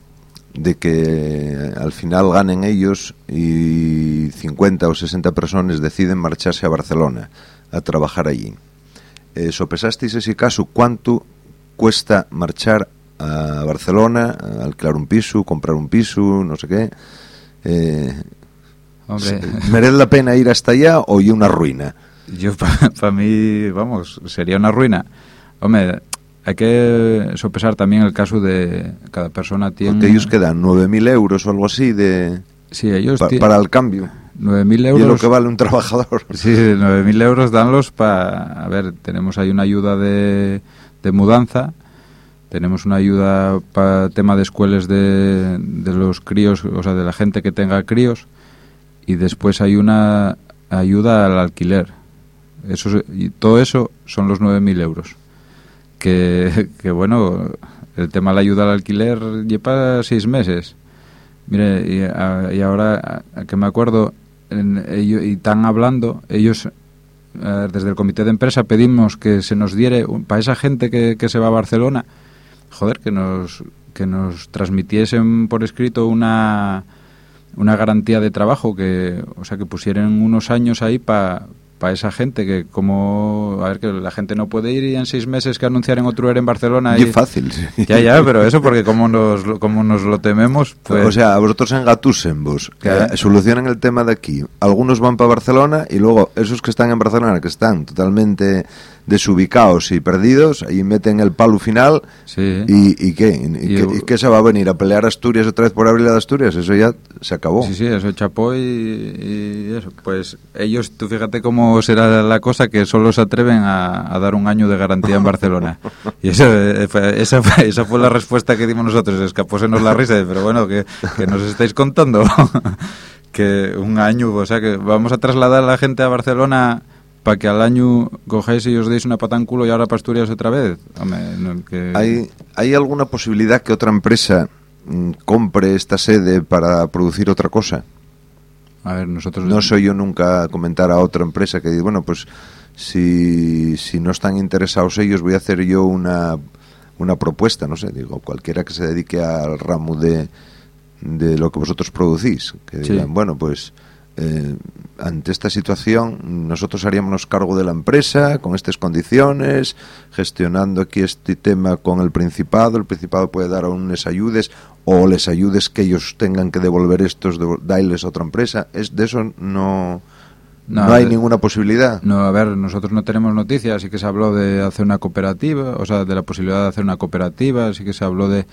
al final ganen ellos y 50 o 60 personas deciden marcharse a Barcelona a trabajar allí. ¿Sopesasteis ese caso? ¿Cuánto cuesta marchar a Barcelona, a alquilar un piso, comprar un piso, no sé qué? Hombre, ¿merece la pena ir hasta allá o y una ruina? Yo, para mí, vamos, sería una ruina. Hombre, hay que sopesar también el caso de cada persona tiene... Porque ellos quedan 9.000 euros o algo así sí, ellos para el cambio. 9.000 euros... Y es lo que vale un trabajador. Sí, 9.000 euros danlos para... A ver, tenemos ahí una ayuda de mudanza, tenemos una ayuda para tema de escuelas de los críos, o sea, de la gente que tenga críos, y después hay una ayuda al alquiler. Y todo eso son los 9.000 euros. Que bueno, el tema de la ayuda al alquiler lleva 6 meses. Mire, y ahora que me acuerdo, ellos, y están hablando, ellos desde el comité de empresa pedimos que se nos diere, para esa gente que se va a Barcelona, joder, que nos transmitiesen por escrito una garantía de trabajo, o sea, que pusieran unos años ahí para esa gente, que como, a ver, que la gente no puede ir y en 6 meses que anunciar en otro ERE en Barcelona. Y es fácil, sí. Ya, pero eso porque como nos lo tememos, pues... O sea, a vosotros engatusen vos, solucionen el tema de aquí. Algunos van para Barcelona y luego esos que están en Barcelona, que están totalmente desubicados y perdidos, ahí meten el palo final. Sí. ¿Y qué? ¿Y qué se va a venir? ¿A pelear Asturias otra vez por abrir la de Asturias? Eso ya se acabó. Sí, eso chapó y eso. Pues ellos, tú fíjate cómo será la cosa, que solo se atreven a dar un año de garantía en Barcelona. Y esa fue la respuesta que dimos nosotros. Escapósenos la risa, pero bueno, que nos estáis contando que un año, o sea, que vamos a trasladar a la gente a Barcelona para que al año cogéis y os deis una pata en culo y ahora para Asturias otra vez. Hombre, ¿Hay alguna posibilidad que otra empresa compre esta sede para producir otra cosa? A ver, nosotros... No soy yo nunca a comentar a otra empresa que diga, bueno, pues si no están interesados ellos, voy a hacer yo una propuesta, no sé, digo, cualquiera que se dedique al ramo de lo que vosotros producís, que digan, sí, bueno, pues ante esta situación nosotros haríamos cargo de la empresa con estas condiciones, gestionando aquí este tema con el Principado puede dar unas ayudas o les ayudes que ellos tengan que devolver estos, darles a otra empresa. De eso no hay ninguna posibilidad. No, a ver, nosotros no tenemos noticias, sí que se habló de hacer una cooperativa, o sea, de la posibilidad de hacer una cooperativa, sí que se habló de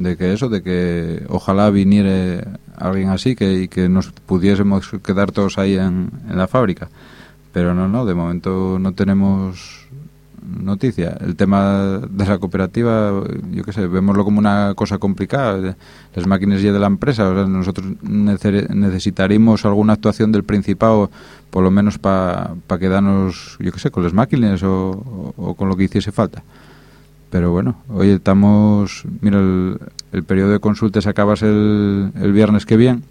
que ojalá viniera alguien así y que nos pudiésemos quedar todos ahí en la fábrica, pero no, de momento no tenemos noticia. El tema de la cooperativa, yo qué sé, vémoslo como una cosa complicada. Las máquinas ya de la empresa, o sea, nosotros necesitaríamos alguna actuación del Principado, por lo menos para quedarnos, yo qué sé, con las máquinas o con lo que hiciese falta. Pero bueno, hoy estamos... Mira, el periodo de consultas acabas el viernes que viene.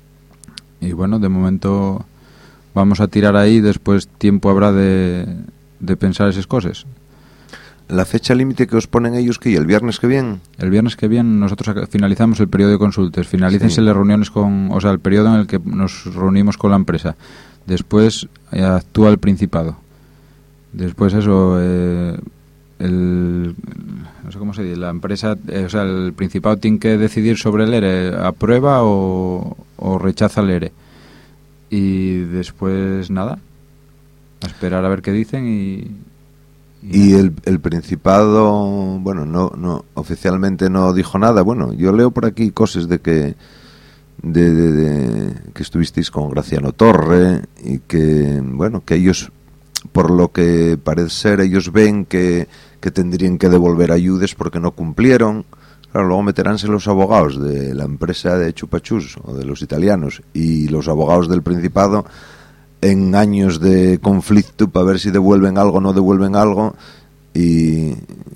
Y bueno, de momento vamos a tirar ahí, después tiempo habrá de pensar esas cosas. ¿La fecha límite que os ponen ellos que el viernes que viene? El viernes que viene nosotros finalizamos el periodo de consultas. Finalícense sí las reuniones o sea, el periodo en el que nos reunimos con la empresa. Después actúa el Principado. Después eso... no sé cómo se dice, la empresa, o sea, el Principado tiene que decidir sobre el ERE, aprueba o rechaza el ERE, y después nada, a esperar a ver qué dicen y el Principado, bueno, no oficialmente no dijo nada. Bueno, yo leo por aquí cosas de que que estuvisteis con Graciano Torre y que, bueno, que ellos, por lo que parece ser, ellos ven que tendrían que devolver ayudas porque no cumplieron. Claro, luego meteránse los abogados de la empresa de Chupachus o de los italianos y los abogados del Principado en años de conflicto para ver si devuelven algo o no devuelven algo, y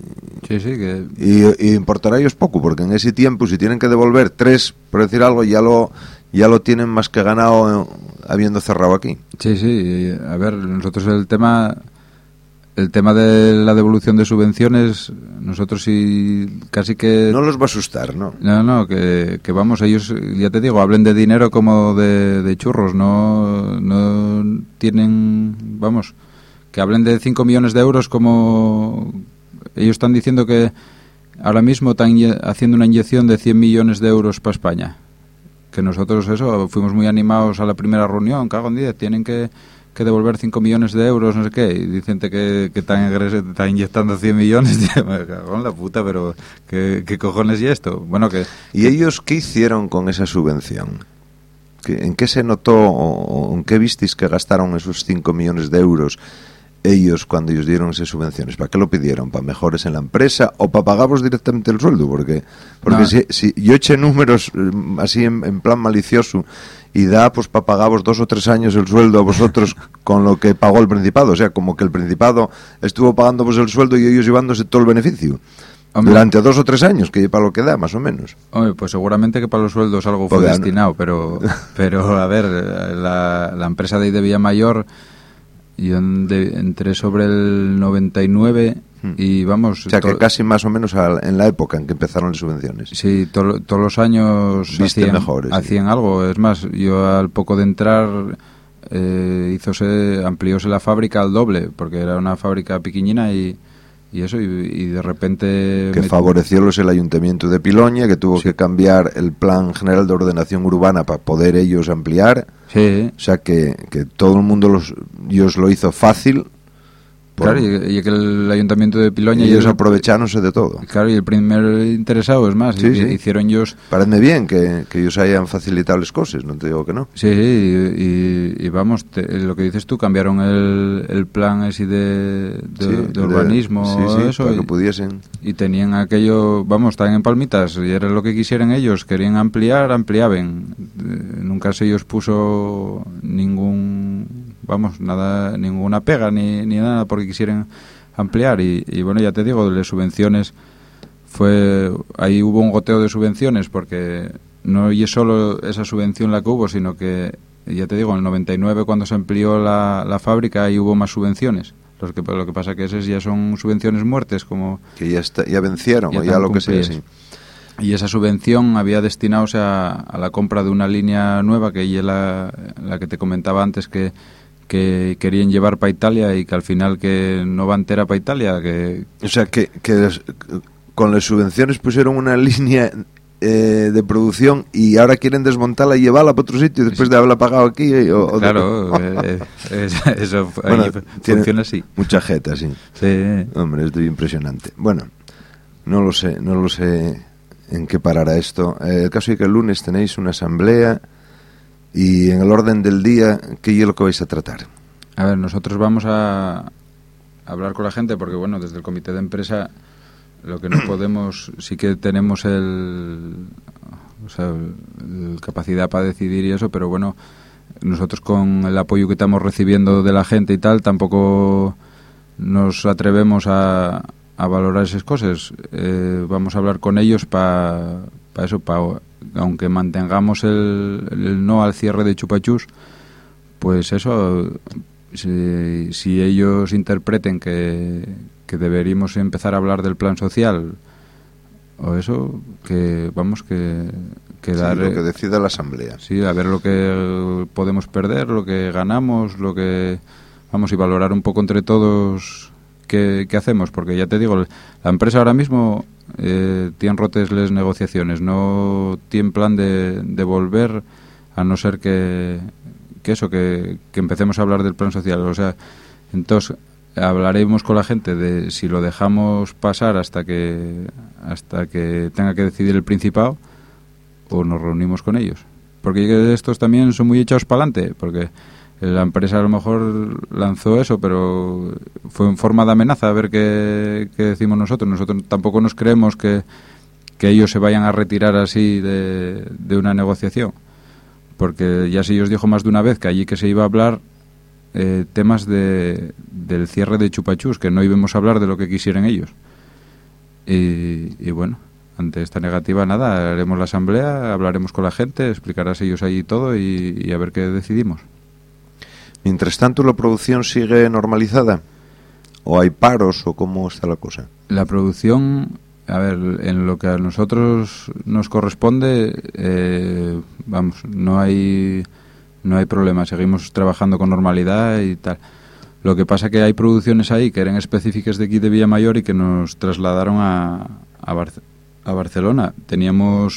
importará ellos poco, porque en ese tiempo, si tienen que devolver 3, por decir algo, ya lo tienen más que ganado habiendo cerrado aquí. Sí, a ver, nosotros el tema de la devolución de subvenciones, nosotros sí casi que... No los va a asustar, ¿no? No, que vamos, ellos, ya te digo, hablen de dinero como de churros, no tienen, vamos, que hablen de 5 millones de euros como... Ellos están diciendo que ahora mismo están haciendo una inyección de 100 millones de euros para España. Que nosotros, fuimos muy animados a la primera reunión, cago en 10, tienen que devolver 5 millones de euros, no sé qué, y dicen que están inyectando 100 millones, tío, me cago en la puta, pero ¿qué cojones y esto? Bueno, ¿Y ellos qué hicieron con esa subvención? ¿En qué se notó o en qué visteis que gastaron esos 5 millones de euros ellos cuando ellos dieron esas subvenciones? ¿Para qué lo pidieron? ¿Para mejores en la empresa o para pagaros directamente el sueldo? Porque no. si yo eché números así en plan malicioso y da pues para pagaros 2 o 3 años el sueldo a vosotros con lo que pagó el Principado, o sea, como que el Principado estuvo pagando pues el sueldo y ellos llevándose todo el beneficio. Hombre, durante 2 o 3 años, que para lo que da, más o menos. Hombre, pues seguramente que para los sueldos algo fue destinado, pero a ver, la empresa de Villamayor, yo entré sobre el 99 y vamos... O sea, que casi más o menos en la época en que empezaron las subvenciones. Sí, todos los años hacían algo. Es más, yo al poco de entrar amplióse la fábrica al doble, porque era una fábrica pequeñina y de repente... Que favoreció el Ayuntamiento de Piloña, que tuvo que cambiar el Plan General de Ordenación Urbana para poder ellos ampliar. Sí. O sea, que todo el mundo ellos lo hizo fácil. Claro, y que el Ayuntamiento de Piloña... Y ellos aprovechándose de todo. Claro, y el primer interesado, es más, hicieron ellos... Parece bien que ellos hayan facilitado las cosas, no te digo que no. Sí, y vamos, lo que dices tú, cambiaron el plan ese de urbanismo, eso, para que pudiesen... Y tenían aquello, vamos, estaban en palmitas, y era lo que quisieran ellos, querían ampliaban. Nunca se ellos puso ninguna pega ni nada porque quisieran ampliar y bueno, ya te digo, las subvenciones ahí hubo un goteo de subvenciones porque no es solo esa subvención la que hubo, sino que ya te digo, en el 99 cuando se amplió la fábrica ahí hubo más subvenciones. Lo que pasa que esas ya son subvenciones muertes, como que ya vencieron o ya lo que sea, sí. Y esa subvención había destinado a la compra de una línea nueva, que es la que te comentaba antes, que querían llevar para Italia y que al final que no va entera para Italia. O sea, que con las subvenciones pusieron una línea de producción y ahora quieren desmontarla y llevarla para otro sitio después de haberla pagado aquí. Claro, eso bueno, funciona así. Mucha jeta, sí. Hombre, es impresionante. Bueno, no lo sé en qué parará esto. El caso es que el lunes tenéis una asamblea y en el orden del día, ¿qué es lo que vais a tratar? A ver, nosotros vamos a hablar con la gente porque, bueno, desde el comité de empresa lo que no podemos, sí que tenemos capacidad para decidir y eso, pero bueno, nosotros con el apoyo que estamos recibiendo de la gente y tal, tampoco nos atrevemos a valorar esas cosas. Vamos a hablar con ellos para eso, aunque mantengamos el no al cierre de Chupachus, pues eso, si ellos interpreten que deberíamos empezar a hablar del plan social o eso, que vamos que dar lo que decida la asamblea. Sí, a ver lo que podemos perder, lo que ganamos, y valorar un poco entre todos qué hacemos, porque ya te digo, la empresa ahora mismo tiene rotes las negociaciones, no tiene plan de volver, a no ser que empecemos a hablar del plan social. O sea, entonces hablaremos con la gente de si lo dejamos pasar hasta que tenga que decidir el Principado o nos reunimos con ellos, porque estos también son muy echados para adelante, porque la empresa a lo mejor lanzó eso, pero fue en forma de amenaza, a ver qué decimos nosotros. Nosotros tampoco nos creemos que ellos se vayan a retirar así de una negociación, porque ya se ellos dijo más de una vez que allí que se iba a hablar temas del cierre de Chupachus, que no íbamos a hablar de lo que quisieran ellos. Y bueno, ante esta negativa, nada, haremos la asamblea, hablaremos con la gente, explicarás ellos ahí todo y a ver qué decidimos. Mientras tanto, ¿la producción sigue normalizada? ¿O hay paros o cómo está la cosa? La producción, a ver, en lo que a nosotros nos corresponde, vamos, no hay problema, seguimos trabajando con normalidad y tal. Lo que pasa que hay producciones ahí que eran específicas de aquí de Villamayor y que nos trasladaron a Barcelona. Teníamos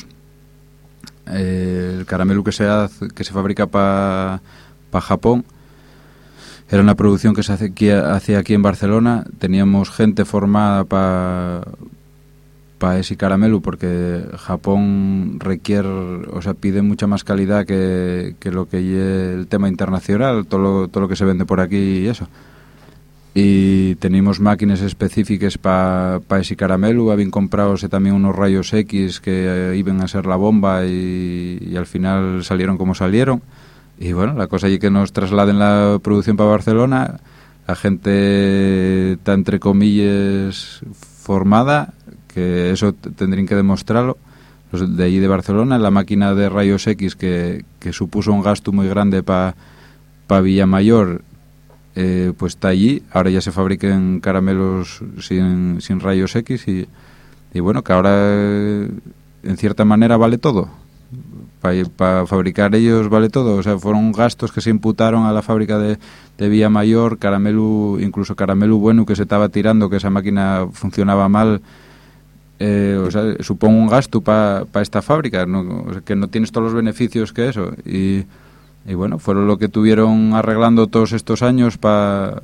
el caramelo que se fabrica para Japón. Era una producción que se hacía aquí en Barcelona. Teníamos gente formada para ese caramelo porque Japón pide mucha más calidad que lo que es el tema internacional, todo lo que se vende por aquí y eso. Y teníamos máquinas específicas para ese caramelo. Habían comprado también unos rayos X que iban a ser la bomba y al final salieron como salieron. Y bueno, la cosa es que nos trasladen la producción para Barcelona. La gente está, entre comillas, formada, que eso tendrían que demostrarlo. Los de allí de Barcelona, la máquina de rayos X que supuso un gasto muy grande para Villamayor, pues está allí. Ahora ya se fabrican caramelos sin rayos X y bueno, que ahora en cierta manera vale todo. Para fabricar ellos vale todo. O sea, fueron gastos que se imputaron a la fábrica de Villamayor, incluso caramelo bueno que se estaba tirando, que esa máquina funcionaba mal. Supone un gasto para esta fábrica, ¿no? O sea, que no tienes todos los beneficios que eso. Y bueno, fueron lo que tuvieron arreglando todos estos años para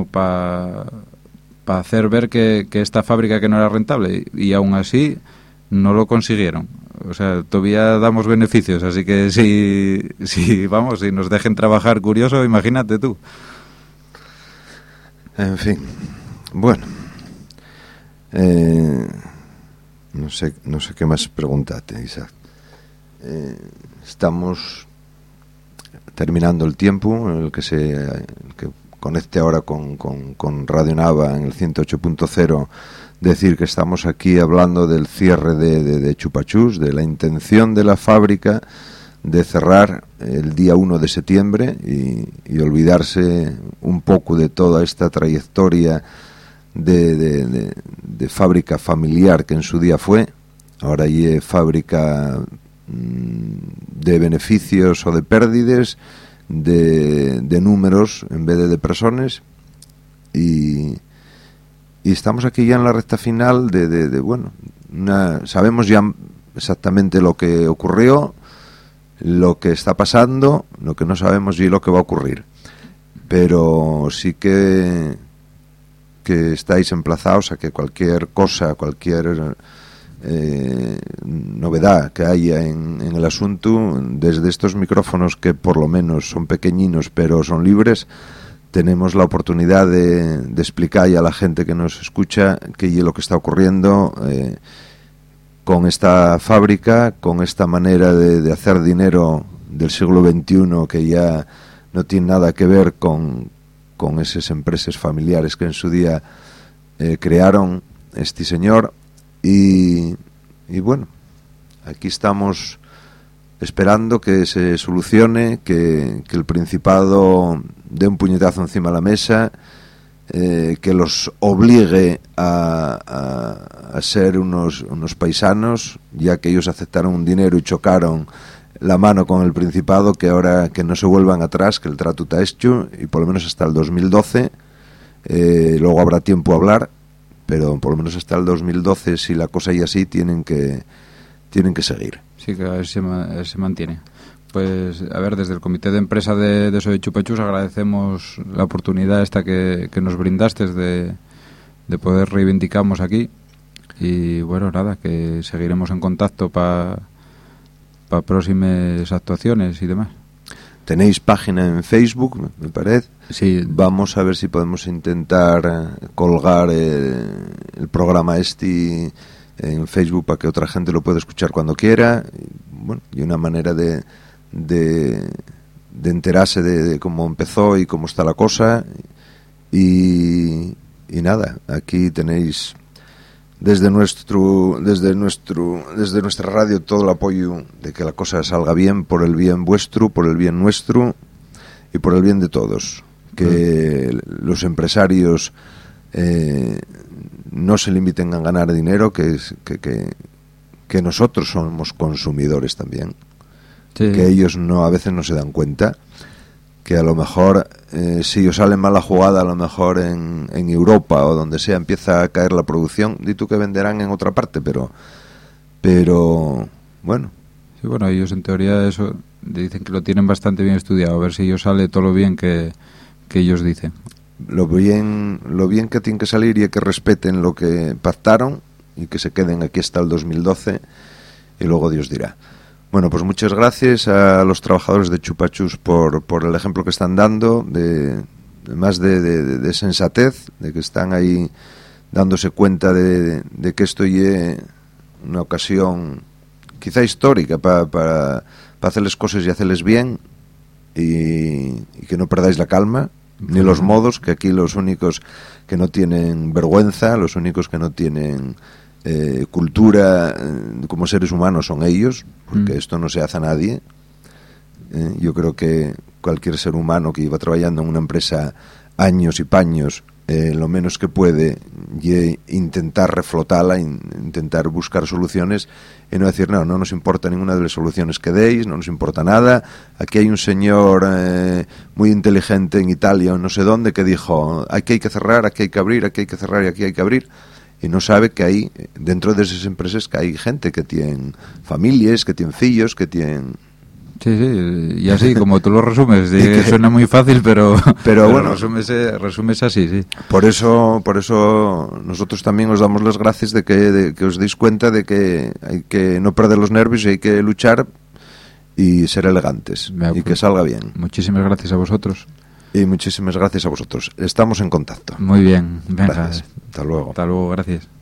hacer ver que esta fábrica que no era rentable. Y aún así no lo consiguieron. O sea, todavía damos beneficios, así que si nos dejen trabajar, curioso, imagínate tú. En fin, bueno, no sé qué más preguntarte, Isaac. Estamos terminando el tiempo en el que conecte ahora con Radio Nava en el 108.0. Decir que estamos aquí hablando del cierre de Chupachus, de la intención de la fábrica de cerrar el día 1 de septiembre y olvidarse un poco de toda esta trayectoria de fábrica familiar que en su día fue. Ahora hay fábrica de beneficios o de pérdidas, de números en vez de personas, y estamos aquí ya en la recta final sabemos ya exactamente lo que ocurrió, lo que está pasando, lo que no sabemos y lo que va a ocurrir, pero sí que estáis emplazados a que cualquier cosa, cualquier novedad que haya en el asunto, desde estos micrófonos que por lo menos son pequeñinos pero son libres, tenemos la oportunidad de explicar a la gente que nos escucha qué es lo que está ocurriendo con esta fábrica, con esta manera de hacer dinero del siglo XXI que ya no tiene nada que ver con esas empresas familiares que en su día crearon este señor. Y bueno, aquí estamos esperando que se solucione, que el Principado dé un puñetazo encima de la mesa, que los obligue a ser unos paisanos, ya que ellos aceptaron un dinero y chocaron la mano con el Principado, que ahora que no se vuelvan atrás, que el trato está hecho, y por lo menos hasta el 2012, luego habrá tiempo a hablar, pero por lo menos hasta el 2012, si la cosa es así, tienen que seguir. Sí, que a ver si se mantiene. Pues, a ver, desde el comité de empresa de Soy Chupachus agradecemos la oportunidad esta que nos brindaste de poder reivindicarnos aquí. Y bueno, nada, que seguiremos en contacto para próximas actuaciones y demás. Tenéis página en Facebook, me parece. Sí. Vamos a ver si podemos intentar colgar el programa en Facebook para que otra gente lo pueda escuchar cuando quiera. Bueno, y una manera de enterarse de cómo empezó y cómo está la cosa. Y nada, aquí tenéis desde nuestra radio todo el apoyo de que la cosa salga bien, por el bien vuestro, por el bien nuestro y por el bien de todos. Que los empresarios no se limiten a ganar dinero, que nosotros somos consumidores también. Sí. Que ellos a veces no se dan cuenta que a lo mejor si os sale mal la jugada, a lo mejor en Europa o donde sea empieza a caer la producción, di tú que venderán en otra parte, pero bueno. Sí, bueno, ellos en teoría eso dicen que lo tienen bastante bien estudiado, a ver si ellos sale todo lo bien que ellos dicen. Lo bien que tienen que salir y que respeten lo que pactaron y que se queden aquí hasta el 2012 y luego Dios dirá. Bueno, pues muchas gracias a los trabajadores de Chupa Chups por el ejemplo que están dando, además de sensatez, de que están ahí dándose cuenta de que esto es una ocasión quizá histórica para hacerles cosas y hacerles bien y que no perdáis la calma ni los modos, que aquí los únicos que no tienen vergüenza, los únicos que no tienen cultura como seres humanos son ellos, porque esto no se hace a nadie. Yo creo que cualquier ser humano que lleva trabajando en una empresa años y paños, lo menos que puede intentar reflotarla, intentar buscar soluciones y no decir no nos importa ninguna de las soluciones que deis, no nos importa nada. Aquí hay un señor muy inteligente en Italia o no sé dónde que dijo aquí hay que cerrar, aquí hay que abrir, aquí hay que cerrar y aquí hay que abrir. Y no sabe que hay, dentro de esas empresas, que hay gente que tiene familias, que tiene fillos, que tienen... Sí, y así, como tú lo resumes, que suena muy fácil, pero bueno, resumes así, sí. Por eso nosotros también os damos las gracias de que os deis cuenta de que hay que no perder los nervios y hay que luchar y ser elegantes, y que salga bien. Muchísimas gracias a vosotros. Y muchísimas gracias a vosotros. Estamos en contacto. Muy bien, venga. Gracias. Hasta luego. Hasta luego, gracias.